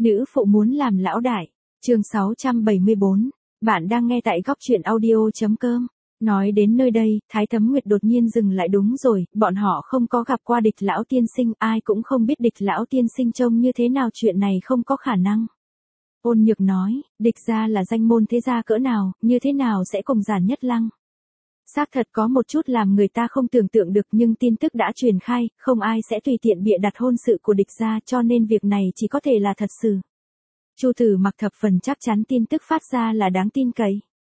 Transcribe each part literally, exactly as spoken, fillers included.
Nữ phụ muốn làm lão đại. Chương sáu trăm bảy mươi bốn. Bạn đang nghe tại góc truyện audio.com. Nói đến nơi đây, Thái Thấm Nguyệt đột nhiên dừng lại. Đúng rồi, bọn họ không có gặp qua Địch lão tiên sinh, ai cũng không biết Địch lão tiên sinh trông như thế nào, chuyện này không có khả năng. Ôn Nhược nói, Địch gia là danh môn thế gia cỡ nào, như thế nào sẽ cùng Giản Nhất Lăng. Xác thật có một chút làm người ta không tưởng tượng được, nhưng tin tức đã truyền khai, không ai sẽ tùy tiện bịa đặt hôn sự của Địch gia, cho nên việc này chỉ có thể là thật sự. Chu Tử Mặc thập phần chắc chắn tin tức phát ra là đáng tin cậy.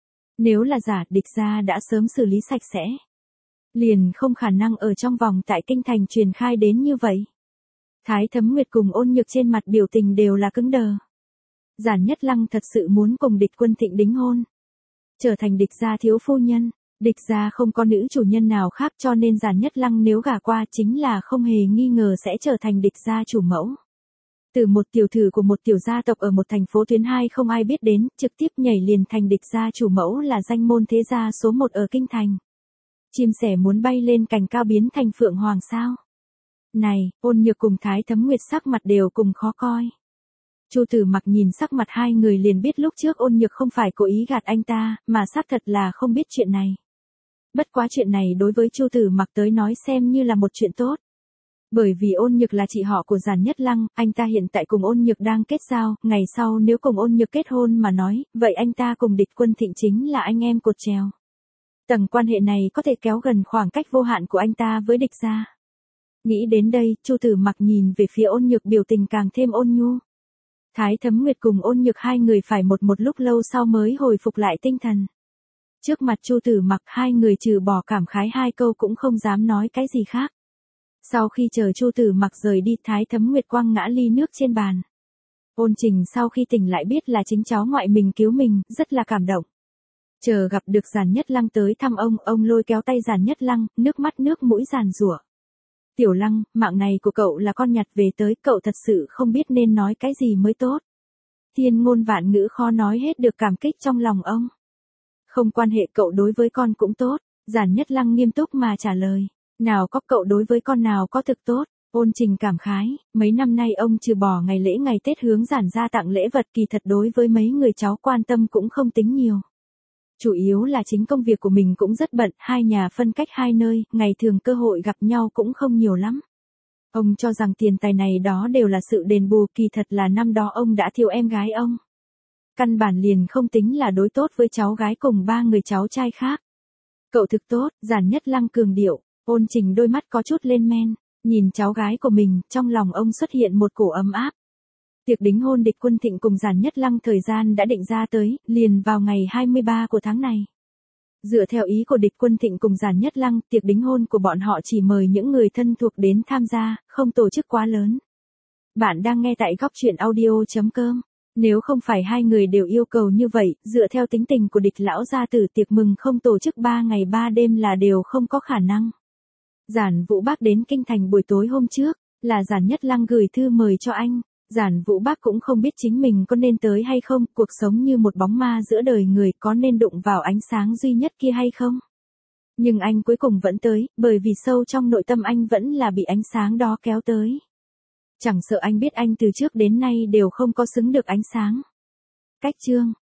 Nếu là giả, Địch gia đã sớm xử lý sạch sẽ. Liền không khả năng ở trong vòng tại kinh thành truyền khai đến như vậy. Thái Thấm Nguyệt cùng Ôn Nhược trên mặt biểu tình đều là cứng đờ. Giản Nhất Lăng thật sự muốn cùng Địch Quân Thịnh đính hôn, trở thành Địch gia thiếu phu nhân. Địch gia không có nữ chủ nhân nào khác, cho nên Giản Nhất Lăng nếu gả qua chính là không hề nghi ngờ sẽ trở thành Địch gia chủ mẫu. Từ một tiểu thư của một tiểu gia tộc ở một thành phố tuyến hai không ai biết đến, trực tiếp nhảy liền thành Địch gia chủ mẫu, là danh môn thế gia số một ở kinh thành. Chim sẻ muốn bay lên cành cao biến thành phượng hoàng sao? Này, Ôn Nhược cùng Thái Thấm Nguyệt sắc mặt đều cùng khó coi. Chu Tử Mặc nhìn sắc mặt hai người liền biết lúc trước Ôn Nhược không phải cố ý gạt anh ta, mà xác thật là không biết chuyện này. Bất quá chuyện này đối với Chu Tử Mặc tới nói xem như là một chuyện tốt. Bởi vì Ôn Nhược là chị họ của Giản Nhất Lăng, anh ta hiện tại cùng Ôn Nhược đang kết giao, ngày sau nếu cùng Ôn Nhược kết hôn mà nói, vậy anh ta cùng Địch Quân Thịnh chính là anh em cột trèo. Tầng quan hệ này có thể kéo gần khoảng cách vô hạn của anh ta với Địch gia. Nghĩ đến đây, Chu Tử Mặc nhìn về phía Ôn Nhược, biểu tình càng thêm ôn nhu. Thái Thấm Nguyệt cùng Ôn Nhược hai người phải một một lúc lâu sau mới hồi phục lại tinh thần. Trước mặt Chu Tử Mặc, hai người trừ bỏ cảm khái hai câu cũng không dám nói cái gì khác. Sau khi chờ Chu Tử Mặc rời đi, Thái Thấm Nguyệt quăng ngã ly nước trên bàn. Ôn Trình sau khi tỉnh lại biết là chính cháu ngoại mình cứu mình, rất là cảm động. Chờ gặp được Giản Nhất Lăng tới thăm ông, ông lôi kéo tay Giản Nhất Lăng, nước mắt nước mũi giàn giụa. Tiểu Lăng, mạng này của cậu là con nhặt về tới, cậu thật sự không biết nên nói cái gì mới tốt. Thiên ngôn vạn ngữ khó nói hết được cảm kích trong lòng ông. Không quan hệ, cậu đối với con cũng tốt. Giản Nhất Lăng nghiêm túc mà trả lời. Nào có, cậu đối với con nào có thực tốt. Ôn Trình cảm khái, mấy năm nay ông trừ bỏ ngày lễ ngày Tết hướng Giản gia tặng lễ vật, kỳ thật đối với mấy người cháu quan tâm cũng không tính nhiều. Chủ yếu là chính công việc của mình cũng rất bận, hai nhà phân cách hai nơi, ngày thường cơ hội gặp nhau cũng không nhiều lắm. Ông cho rằng tiền tài này đó đều là sự đền bù, kỳ thật là năm đó ông đã thiếu em gái ông. Căn bản liền không tính là đối tốt với cháu gái cùng ba người cháu trai khác. Cậu thực tốt, Giản Nhất Lăng cường điệu. Ôn Trình đôi mắt có chút lên men, nhìn cháu gái của mình, trong lòng ông xuất hiện một cổ ấm áp. Tiệc đính hôn Địch Quân Thịnh cùng Giản Nhất Lăng thời gian đã định ra tới, liền vào ngày hai mươi ba của tháng này. Dựa theo ý của Địch Quân Thịnh cùng Giản Nhất Lăng, tiệc đính hôn của bọn họ chỉ mời những người thân thuộc đến tham gia, không tổ chức quá lớn. Bạn đang nghe tại góc truyện audio.com. Nếu không phải hai người đều yêu cầu như vậy, dựa theo tính tình của Địch lão gia tử, tiệc mừng không tổ chức ba ngày ba đêm là đều không có khả năng. Giản Vũ Bác đến kinh thành buổi tối hôm trước, là Giản Nhất Lăng gửi thư mời cho anh. Giản Vũ Bác cũng không biết chính mình có nên tới hay không, cuộc sống như một bóng ma giữa đời người, có nên đụng vào ánh sáng duy nhất kia hay không. Nhưng anh cuối cùng vẫn tới, bởi vì sâu trong nội tâm anh vẫn là bị ánh sáng đó kéo tới. Chẳng sợ anh biết anh từ trước đến nay đều không có xứng được ánh sáng. Cách chương